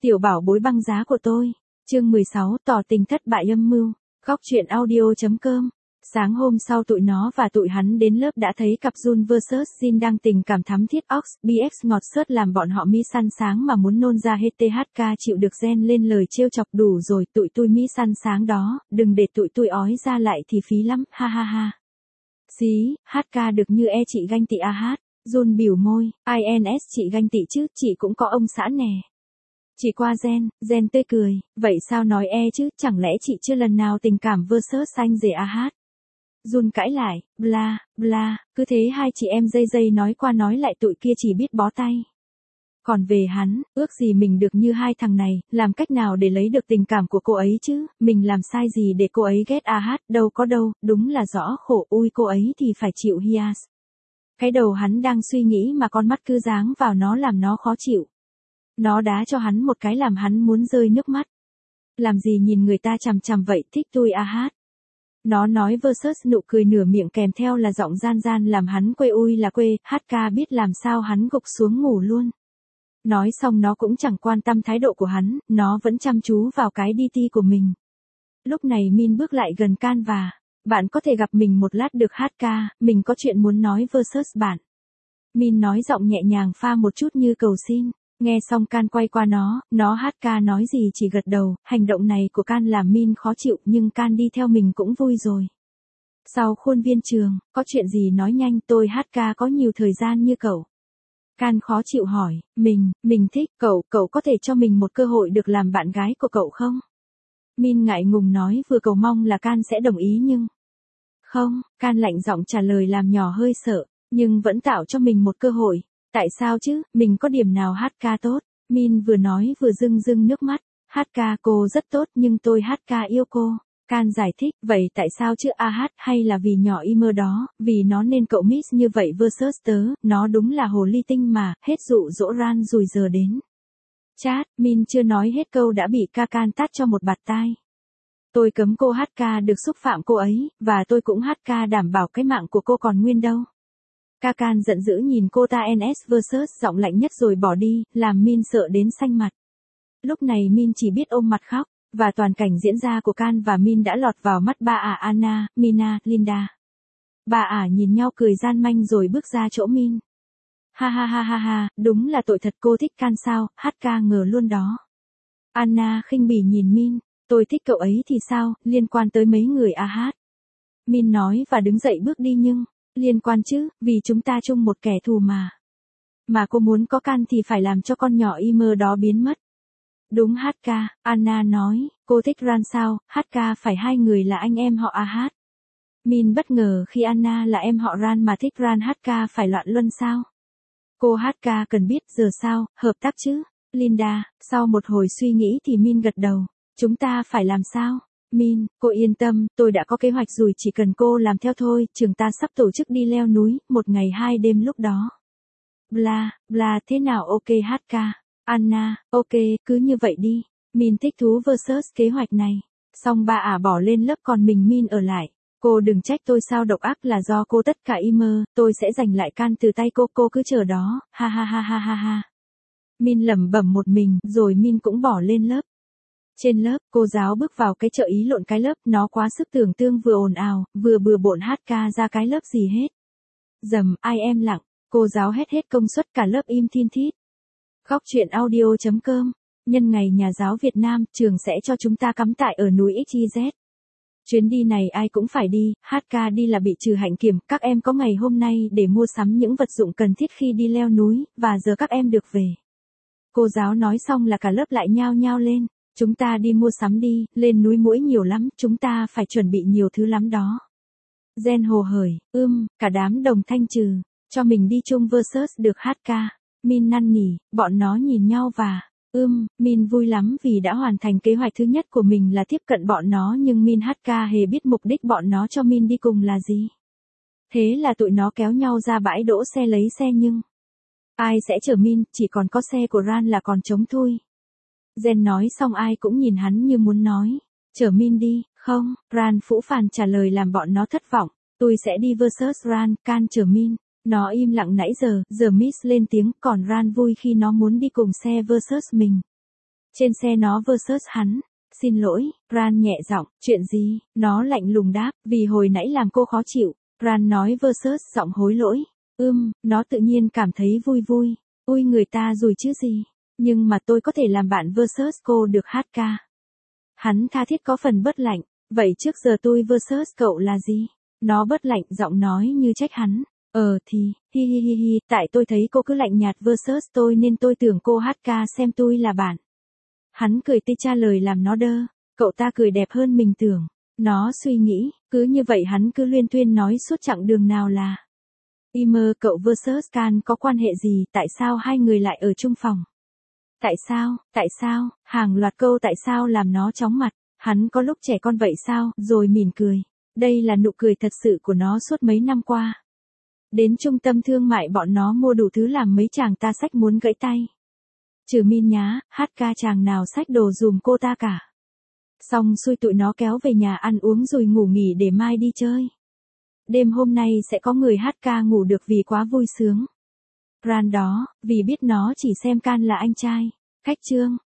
Tiểu bảo bối băng giá của tôi. Chương 16 tỏ tình thất bại âm mưu. Góc truyện audio.com. Sáng hôm sau tụi nó và tụi hắn đến lớp đã thấy cặp Jun vs Jin đang tình cảm thắm thiết ox, bx ngọt xớt làm bọn họ mi săn sáng mà muốn nôn ra hết THK chịu được gen lên lời trêu chọc đủ rồi tụi tôi mi săn sáng đó, đừng để tụi tôi ói ra lại thì phí lắm, ha ha ha. Xí, HK được như chị ganh tị hát, Jun biểu môi, INS chị ganh tị chứ, chị cũng có ông xã nè. Chỉ qua gen tươi cười, vậy sao nói chứ, chẳng lẽ chị chưa lần nào tình cảm vs xanh dề hát. Jun cãi lại, bla, bla, cứ thế hai chị em dây nói qua nói lại tụi kia chỉ biết bó tay. Còn về hắn, ước gì mình được như hai thằng này, làm cách nào để lấy được tình cảm của cô ấy chứ, mình làm sai gì để cô ấy ghét hát, đâu có đâu, đúng là rõ khổ, ui cô ấy thì phải chịu hias. Cái đầu hắn đang suy nghĩ mà con mắt cứ dáng vào nó làm nó khó chịu. Nó đá cho hắn một cái làm hắn muốn rơi nước mắt. Làm gì nhìn người ta chằm chằm vậy, thích tôi hát. Nó nói versus nụ cười nửa miệng kèm theo là giọng gian làm hắn quê ui là quê, HK biết làm sao hắn gục xuống ngủ luôn. Nói xong nó cũng chẳng quan tâm thái độ của hắn, nó vẫn chăm chú vào cái DT của mình. Lúc này Min bước lại gần Can và, bạn có thể gặp mình một lát được HK, mình có chuyện muốn nói versus bạn. Min nói giọng nhẹ nhàng pha một chút như cầu xin. Nghe xong Can quay qua nó HK nói gì chỉ gật đầu, hành động này của Can làm Min khó chịu nhưng Can đi theo mình cũng vui rồi. Sau khuôn viên trường, có chuyện gì nói nhanh, tôi HK có nhiều thời gian như cậu. Can khó chịu hỏi, mình thích cậu có thể cho mình một cơ hội được làm bạn gái của cậu không? Min ngại ngùng nói vừa cầu mong là Can sẽ đồng ý nhưng... Không, Can lạnh giọng trả lời làm nhỏ hơi sợ, nhưng vẫn tạo cho mình một cơ hội. Tại sao chứ, mình có điểm nào HK tốt? Min vừa nói vừa rưng nước mắt. HK cô rất tốt nhưng tôi HK yêu cô. Can giải thích, vậy tại sao chứ hay là vì nhỏ y mơ đó, vì nó nên cậu miss như vậy versus tớ, nó đúng là hồ ly tinh mà, hết dụ dỗ Ran rồi giờ đến. Chat, Min chưa nói hết câu đã bị Can tát cho một bạt tai. Tôi cấm cô HK được xúc phạm cô ấy, và tôi cũng HK đảm bảo cái mạng của cô còn nguyên đâu. Can giận dữ nhìn cô ta NS versus giọng lạnh nhất rồi bỏ đi, làm Min sợ đến xanh mặt. Lúc này Min chỉ biết ôm mặt khóc, và toàn cảnh diễn ra của Can và Min đã lọt vào mắt ba Anna, Mina, Linda. Bà nhìn nhau cười gian manh rồi bước ra chỗ Min. Ha, đúng là tội thật cô thích Can sao, HK ngờ luôn đó. Anna khinh bỉ nhìn Min, tôi thích cậu ấy thì sao, liên quan tới mấy người hát. Min nói và đứng dậy bước đi nhưng... Liên quan chứ, vì chúng ta chung một kẻ thù mà. Mà cô muốn có Can thì phải làm cho con nhỏ y mơ đó biến mất. Đúng HK, Anna nói, cô thích Ran sao, HK phải hai người là anh em họ hát. Min bất ngờ khi Anna là em họ Ran mà thích Ran HK phải loạn luân sao. Cô HK cần biết giờ sao, hợp tác chứ. Linda, sau một hồi suy nghĩ thì Min gật đầu, chúng ta phải làm sao? Min, cô yên tâm, tôi đã có kế hoạch rồi chỉ cần cô làm theo thôi, trường ta sắp tổ chức đi leo núi, 1 ngày 2 đêm lúc đó. Bla, bla thế nào ok HK. Anna, ok, cứ như vậy đi. Min thích thú versus kế hoạch này. Xong bà bỏ lên lớp còn mình Min ở lại. Cô đừng trách tôi sao độc ác là do cô tất cả email, tôi sẽ giành lại Can từ tay cô cứ chờ đó, ha. Min lẩm bẩm một mình, rồi Min cũng bỏ lên lớp. Trên lớp, cô giáo bước vào cái chợ ý lộn cái lớp, nó quá sức tưởng tượng vừa ồn ào, vừa bừa bộn HK ra cái lớp gì hết. Dầm, ai em lặng, cô giáo hết công suất cả lớp im thin thít. Góc truyện audio.com, nhân ngày Nhà giáo Việt Nam, trường sẽ cho chúng ta cắm trại ở núi XYZ. Chuyến đi này ai cũng phải đi, HK đi là bị trừ hạnh kiểm, các em có ngày hôm nay để mua sắm những vật dụng cần thiết khi đi leo núi, và giờ các em được về. Cô giáo nói xong là cả lớp lại nhao nhao lên. Chúng ta đi mua sắm đi, lên núi muỗi nhiều lắm, chúng ta phải chuẩn bị nhiều thứ lắm đó. Gen hồ hởi, cả đám đồng thanh trừ, cho mình đi chung versus được HK. Min năn nỉ, bọn nó nhìn nhau và, Min vui lắm vì đã hoàn thành kế hoạch thứ nhất của mình là tiếp cận bọn nó nhưng Min HK hề biết mục đích bọn nó cho Min đi cùng là gì. Thế là tụi nó kéo nhau ra bãi đỗ xe lấy xe nhưng... Ai sẽ chở Min, chỉ còn có xe của Ran là còn trống thui. Gen nói xong ai cũng nhìn hắn như muốn nói, chở Min đi, không, Ran phũ phàng trả lời làm bọn nó thất vọng, tôi sẽ đi versus Ran, Can chở Min, nó im lặng nãy giờ Miss lên tiếng, còn Ran vui khi nó muốn đi cùng xe versus mình. Trên xe nó versus hắn. Xin lỗi, Ran nhẹ giọng, chuyện gì? Nó lạnh lùng đáp, vì hồi nãy làm cô khó chịu. Ran nói versus giọng hối lỗi. Nó tự nhiên cảm thấy vui vui. Ui người ta rồi chứ gì. Nhưng mà tôi có thể làm bạn versus cô được hát ca. Hắn tha thiết có phần bớt lạnh. Vậy trước giờ tôi versus cậu là gì? Nó bớt lạnh giọng nói như trách hắn. Thì, hi, tại tôi thấy cô cứ lạnh nhạt versus tôi nên tôi tưởng cô hát ca xem tôi là bạn. Hắn cười tươi trả lời làm nó đơ. Cậu ta cười đẹp hơn mình tưởng. Nó suy nghĩ, cứ như vậy hắn cứ luyên thuyên nói suốt chặng đường nào là. Imer cậu versus Can có quan hệ gì, tại sao hai người lại ở chung phòng? Tại sao, hàng loạt câu tại sao làm nó chóng mặt, hắn có lúc trẻ con vậy sao, rồi mỉm cười. Đây là nụ cười thật sự của nó suốt mấy năm qua. Đến trung tâm thương mại bọn nó mua đủ thứ làm mấy chàng ta xách muốn gãy tay. Trừ Min nhá, hát ca chàng nào xách đồ dùm cô ta cả. Xong xuôi tụi nó kéo về nhà ăn uống rồi ngủ nghỉ để mai đi chơi. Đêm hôm nay sẽ có người hát ca ngủ được vì quá vui sướng. Ran đó, vì biết nó chỉ xem Can là anh trai. Khách trương,